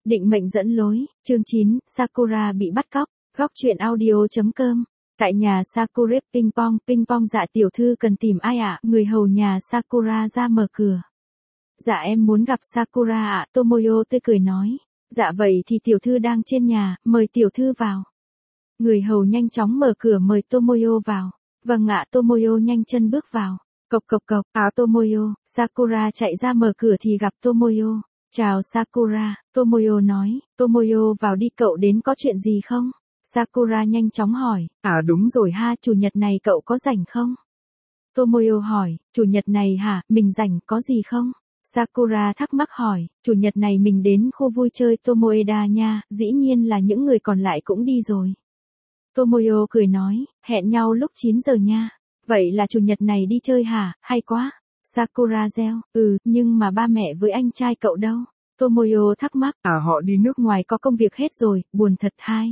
Định mệnh dẫn lối, chương 9, Sakura bị bắt cóc, góc truyện audio.com. Tại nhà Sakura ping pong dạ tiểu thư cần tìm ai ạ? Người hầu nhà Sakura ra mở cửa. Dạ em muốn gặp Sakura ạ, Tomoyo tươi cười nói. Dạ vậy thì tiểu thư đang trên nhà, mời tiểu thư vào. Người hầu nhanh chóng mở cửa mời Tomoyo vào. Vâng ạ, Tomoyo nhanh chân bước vào. Cộc cộc cộc, Tomoyo, Sakura chạy ra mở cửa thì gặp Tomoyo. Chào Sakura, Tomoyo nói, Tomoyo vào đi, cậu đến có chuyện gì không? Sakura nhanh chóng hỏi, đúng rồi ha, chủ nhật này cậu có rảnh không? Tomoyo hỏi, chủ nhật này hả, mình rảnh, có gì không? Sakura thắc mắc hỏi, chủ nhật này mình đến khu vui chơi Tomoeda nha, dĩ nhiên là những người còn lại cũng đi rồi. Tomoyo cười nói, hẹn nhau lúc 9 giờ nha. Vậy là chủ nhật này đi chơi hả, hay quá. Sakura reo, nhưng mà ba mẹ với anh trai cậu đâu? Tomoyo thắc mắc, họ đi nước ngoài có công việc hết rồi, buồn thật hai.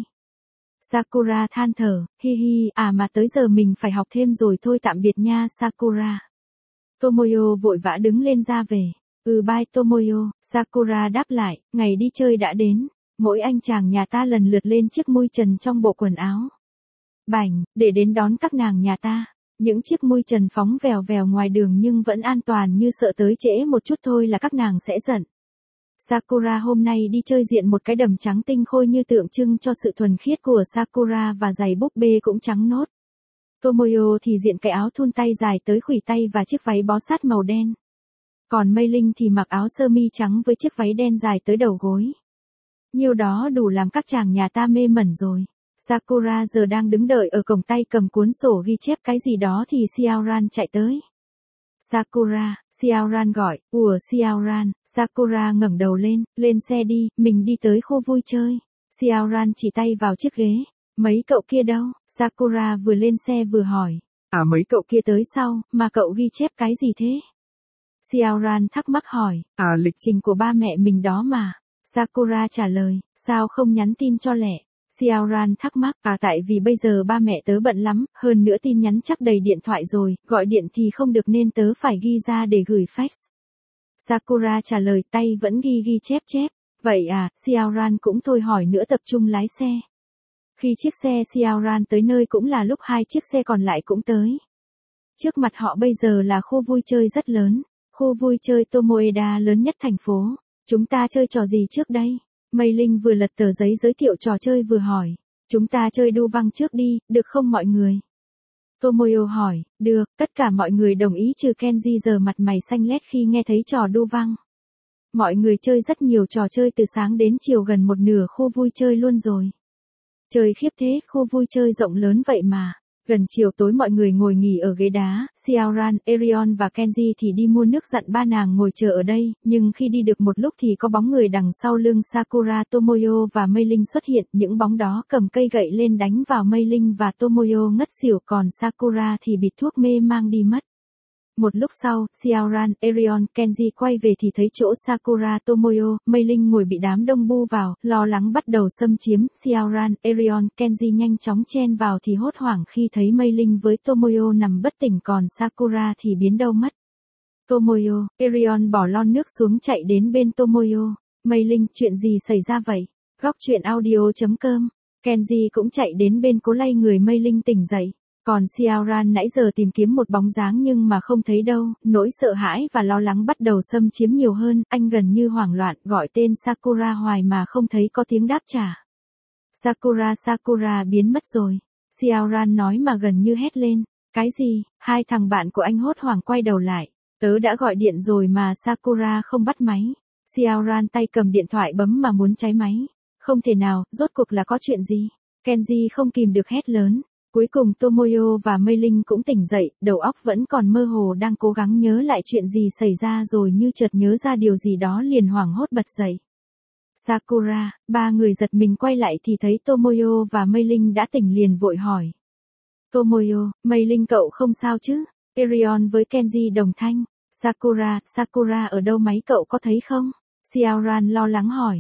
Sakura than thở, hi hi, mà tới giờ mình phải học thêm rồi thôi, tạm biệt nha Sakura. Tomoyo vội vã đứng lên ra về. Bye Tomoyo, Sakura đáp lại, ngày đi chơi đã đến. Mỗi anh chàng nhà ta lần lượt lên chiếc mui trần trong bộ quần áo bảnh, để đến đón các nàng nhà ta. Những chiếc mui trần phóng vèo vèo ngoài đường nhưng vẫn an toàn, như sợ tới trễ một chút thôi là các nàng sẽ giận. Sakura hôm nay đi chơi diện một cái đầm trắng tinh khôi như tượng trưng cho sự thuần khiết của Sakura, và giày búp bê cũng trắng nốt. Tomoyo thì diện cái áo thun tay dài tới khuỷu tay và chiếc váy bó sát màu đen. Còn Mei Linh thì mặc áo sơ mi trắng với chiếc váy đen dài tới đầu gối. Nhiêu đó đủ làm các chàng nhà ta mê mẩn rồi. Sakura giờ đang đứng đợi ở cổng, tay cầm cuốn sổ ghi chép cái gì đó thì Xiaoran chạy tới. Sakura, Xiaoran gọi, Xiaoran, Sakura ngẩng đầu lên xe đi, mình đi tới khu vui chơi. Xiaoran chỉ tay vào chiếc ghế. Mấy cậu kia đâu? Sakura vừa lên xe vừa hỏi. Mấy cậu kia tới sau, mà cậu ghi chép cái gì thế? Xiaoran thắc mắc hỏi. Lịch trình của ba mẹ mình đó mà. Sakura trả lời, sao không nhắn tin cho lẹ? Xiaoran thắc mắc, tại vì bây giờ ba mẹ tớ bận lắm, hơn nữa tin nhắn chắc đầy điện thoại rồi, gọi điện thì không được nên tớ phải ghi ra để gửi fax. Sakura trả lời, tay vẫn ghi chép. Vậy Xiaoran cũng thôi hỏi nữa, tập trung lái xe. Khi chiếc xe Xiaoran tới nơi cũng là lúc hai chiếc xe còn lại cũng tới. Trước mặt họ bây giờ là khu vui chơi rất lớn, khu vui chơi Tomoeda lớn nhất thành phố. Chúng ta chơi trò gì trước đây? Mei Linh vừa lật tờ giấy giới thiệu trò chơi vừa hỏi. Chúng ta chơi đu văng trước đi, được không mọi người? Tomoyo hỏi, được, tất cả mọi người đồng ý trừ Kenji giờ mặt mày xanh lét khi nghe thấy trò đu văng. Mọi người chơi rất nhiều trò chơi từ sáng đến chiều, gần một nửa khu vui chơi luôn rồi. Chơi khiếp thế, khu vui chơi rộng lớn vậy mà. Gần chiều tối mọi người ngồi nghỉ ở ghế đá, Xiaoran, Erion và Kenji thì đi mua nước, dặn ba nàng ngồi chờ ở đây, nhưng khi đi được một lúc thì có bóng người đằng sau lưng Sakura, Tomoyo và Mei Linh xuất hiện, những bóng đó cầm cây gậy lên đánh vào Mei Linh và Tomoyo ngất xỉu, còn Sakura thì bịt thuốc mê mang đi mất. Một lúc sau, Xiaoran, Erion, Kenji quay về thì thấy chỗ Sakura, Tomoyo, Mei Linh ngồi bị đám đông bu vào, lo lắng bắt đầu xâm chiếm. Xiaoran, Erion, Kenji nhanh chóng chen vào thì hốt hoảng khi thấy Mei Linh với Tomoyo nằm bất tỉnh, còn Sakura thì biến đâu mất. Tomoyo, Erion bỏ lon nước xuống chạy đến bên Tomoyo. Mei Linh, chuyện gì xảy ra vậy? Góc truyện audio.com. Kenji cũng chạy đến bên cố lay người Mei Linh tỉnh dậy. Còn Xiaoran nãy giờ tìm kiếm một bóng dáng nhưng mà không thấy đâu, nỗi sợ hãi và lo lắng bắt đầu xâm chiếm nhiều hơn, anh gần như hoảng loạn, gọi tên Sakura hoài mà không thấy có tiếng đáp trả. Sakura biến mất rồi. Xiaoran nói mà gần như hét lên. Cái gì? Hai thằng bạn của anh hốt hoảng quay đầu lại. Tớ đã gọi điện rồi mà Sakura không bắt máy. Xiaoran tay cầm điện thoại bấm mà muốn cháy máy. Không thể nào, rốt cuộc là có chuyện gì? Kenji không kìm được hét lớn. Cuối cùng Tomoyo và Mei Linh cũng tỉnh dậy, đầu óc vẫn còn mơ hồ, đang cố gắng nhớ lại chuyện gì xảy ra, rồi như chợt nhớ ra điều gì đó liền hoảng hốt bật dậy. Sakura, ba người giật mình quay lại thì thấy Tomoyo và Mei Linh đã tỉnh, liền vội hỏi. Tomoyo, Mei Linh cậu không sao chứ? Erion với Kenji đồng thanh. Sakura ở đâu, máy cậu có thấy không? Xiaoran lo lắng hỏi.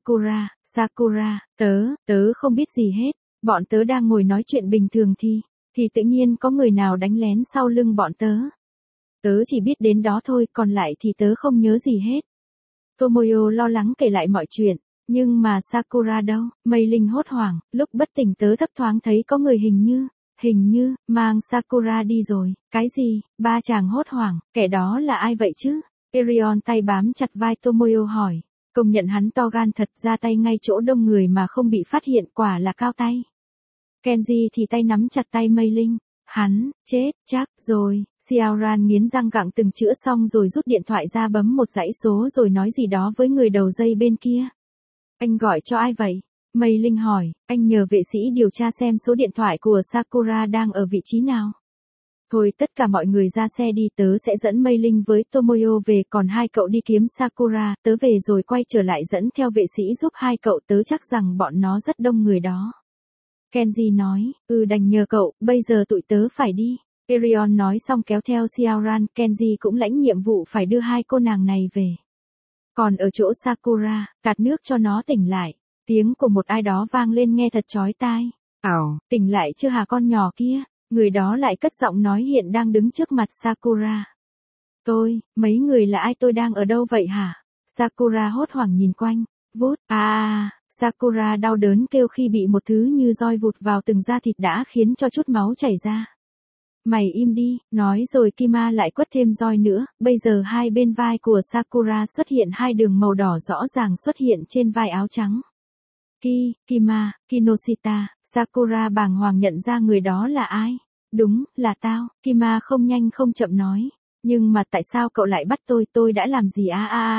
Sakura, tớ không biết gì hết. Bọn tớ đang ngồi nói chuyện bình thường thì tự nhiên có người nào đánh lén sau lưng bọn tớ. Tớ chỉ biết đến đó thôi, còn lại thì tớ không nhớ gì hết. Tomoyo lo lắng kể lại mọi chuyện, Nhưng mà Sakura đâu, Mây Linh hốt hoảng, lúc bất tỉnh tớ thấp thoáng thấy có người hình như, mang Sakura đi rồi, cái gì, ba chàng hốt hoảng, kẻ đó là ai vậy chứ? Erion tay bám chặt vai Tomoyo hỏi, công nhận hắn to gan thật, ra tay ngay chỗ đông người mà không bị phát hiện, quả là cao tay. Kenji thì tay nắm chặt tay Mây Linh, hắn, chết, chắc, rồi, Xiaoran nghiến răng gặng từng chữ xong rồi rút điện thoại ra bấm một dãy số rồi nói gì đó với người đầu dây bên kia. Anh gọi cho ai vậy? Mây Linh hỏi, anh nhờ vệ sĩ điều tra xem số điện thoại của Sakura đang ở vị trí nào. Thôi tất cả mọi người ra xe đi, tớ sẽ dẫn Mây Linh với Tomoyo về, còn hai cậu đi kiếm Sakura, tớ về rồi quay trở lại dẫn theo vệ sĩ giúp hai cậu, tớ chắc rằng bọn nó rất đông người đó. Kenji nói, đành nhờ cậu, bây giờ tụi tớ phải đi. Erion nói xong kéo theo Xiaoran, Kenji cũng lãnh nhiệm vụ phải đưa hai cô nàng này về. Còn ở chỗ Sakura, cạt nước cho nó tỉnh lại. Tiếng của một ai đó vang lên nghe thật chói tai. Tỉnh lại chưa hả con nhỏ kia? Người đó lại cất giọng nói hiện đang đứng trước mặt Sakura. Mấy người là ai, tôi đang ở đâu vậy hả? Sakura hốt hoảng nhìn quanh. Vút, Sakura đau đớn kêu khi bị một thứ như roi vụt vào từng da thịt đã khiến cho chút máu chảy ra. Mày im đi, nói rồi Kima lại quất thêm roi nữa, bây giờ hai bên vai của Sakura xuất hiện hai đường màu đỏ rõ ràng xuất hiện trên vai áo trắng. Kima, Kinoshita, Sakura bàng hoàng nhận ra người đó là ai. Đúng, là tao, Kima không nhanh không chậm nói. Nhưng mà tại sao cậu lại bắt tôi đã làm gì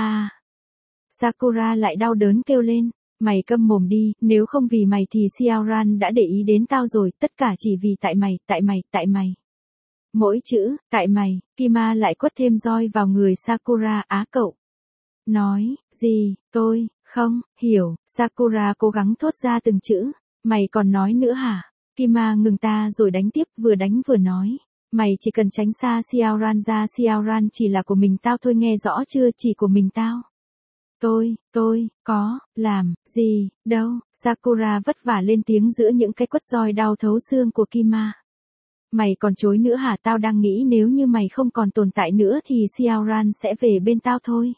Sakura lại đau đớn kêu lên. Mày câm mồm đi, nếu không vì mày thì Xiaoran đã để ý đến tao rồi, tất cả chỉ vì tại mày. Mỗi chữ, tại mày, Kima lại quất thêm roi vào người Sakura, cậu. Nói, gì, tôi, không, hiểu, Sakura cố gắng thốt ra từng chữ, mày còn nói nữa hả? Kima ngừng ta rồi đánh tiếp, vừa đánh vừa nói, mày chỉ cần tránh xa Xiaoran ra, Xiaoran chỉ là của mình tao thôi, nghe rõ chưa, chỉ của mình tao. Tôi, có, làm, gì, đâu, Sakura vất vả lên tiếng giữa những cái quất roi đau thấu xương của Kima. Mày còn chối nữa hả, tao đang nghĩ nếu như mày không còn tồn tại nữa thì Xiaoran sẽ về bên tao thôi.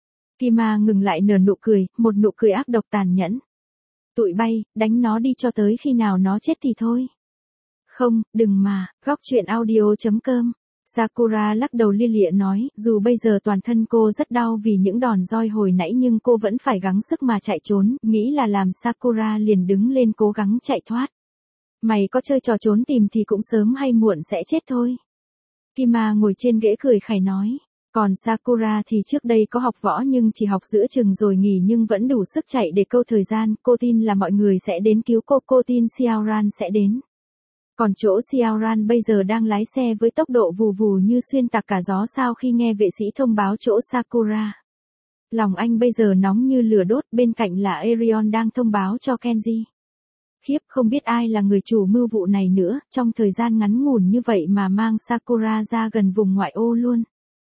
Kima ngừng lại nở nụ cười, một nụ cười ác độc tàn nhẫn. Tụi bay, đánh nó đi cho tới khi nào nó chết thì thôi. Không, đừng mà, góc chuyện audio.com. Sakura lắc đầu lia lịa nói, dù bây giờ toàn thân cô rất đau vì những đòn roi hồi nãy nhưng cô vẫn phải gắng sức mà chạy trốn, nghĩ là làm Sakura liền đứng lên cố gắng chạy thoát. Mày có chơi trò trốn tìm thì cũng sớm hay muộn sẽ chết thôi. Kima ngồi trên ghế cười khẩy nói. Còn Sakura thì trước đây có học võ nhưng chỉ học giữa chừng rồi nghỉ nhưng vẫn đủ sức chạy để câu thời gian, cô tin là mọi người sẽ đến cứu cô tin Xiaoran sẽ đến. Còn chỗ Xiaoran bây giờ đang lái xe với tốc độ vù vù như xuyên tạc cả gió sao khi nghe vệ sĩ thông báo chỗ Sakura. Lòng anh bây giờ nóng như lửa đốt, bên cạnh là Erion đang thông báo cho Kenji. Khiếp, không biết ai là người chủ mưu vụ này nữa, trong thời gian ngắn ngủn như vậy mà mang Sakura ra gần vùng ngoại ô luôn.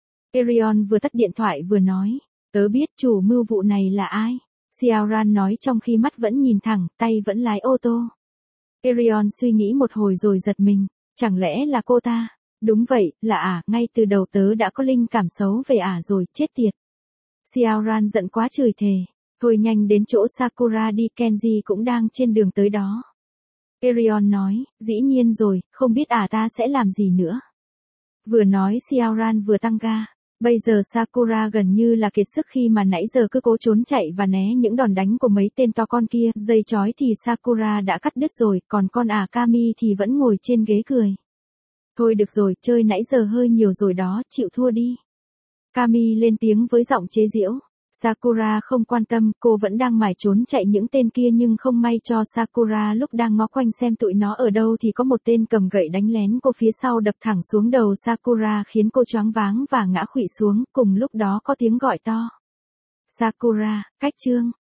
Erion vừa tắt điện thoại vừa nói, tớ biết chủ mưu vụ này là ai. Xiaoran nói trong khi mắt vẫn nhìn thẳng, tay vẫn lái ô tô. Erion suy nghĩ một hồi rồi giật mình, chẳng lẽ là cô ta? Đúng vậy, là ngay từ đầu tớ đã có linh cảm xấu về rồi, chết tiệt. Xiaoran giận quá chửi thề, thôi nhanh đến chỗ Sakura đi, Kenji cũng đang trên đường tới đó. Erion nói, dĩ nhiên rồi, không biết ta sẽ làm gì nữa. Vừa nói Xiaoran vừa tăng ga. Bây giờ Sakura gần như là kiệt sức khi mà nãy giờ cứ cố trốn chạy và né những đòn đánh của mấy tên to con kia, dây chói thì Sakura đã cắt đứt rồi, còn con Kami thì vẫn ngồi trên ghế cười. Thôi được rồi, chơi nãy giờ hơi nhiều rồi đó, chịu thua đi. Kami lên tiếng với giọng chế giễu. Sakura không quan tâm, cô vẫn đang mải trốn chạy những tên kia nhưng không may cho Sakura lúc đang ngó quanh xem tụi nó ở đâu thì có một tên cầm gậy đánh lén cô phía sau đập thẳng xuống đầu Sakura khiến cô choáng váng và ngã khuỵu xuống, cùng lúc đó có tiếng gọi to. Sakura, cách chương.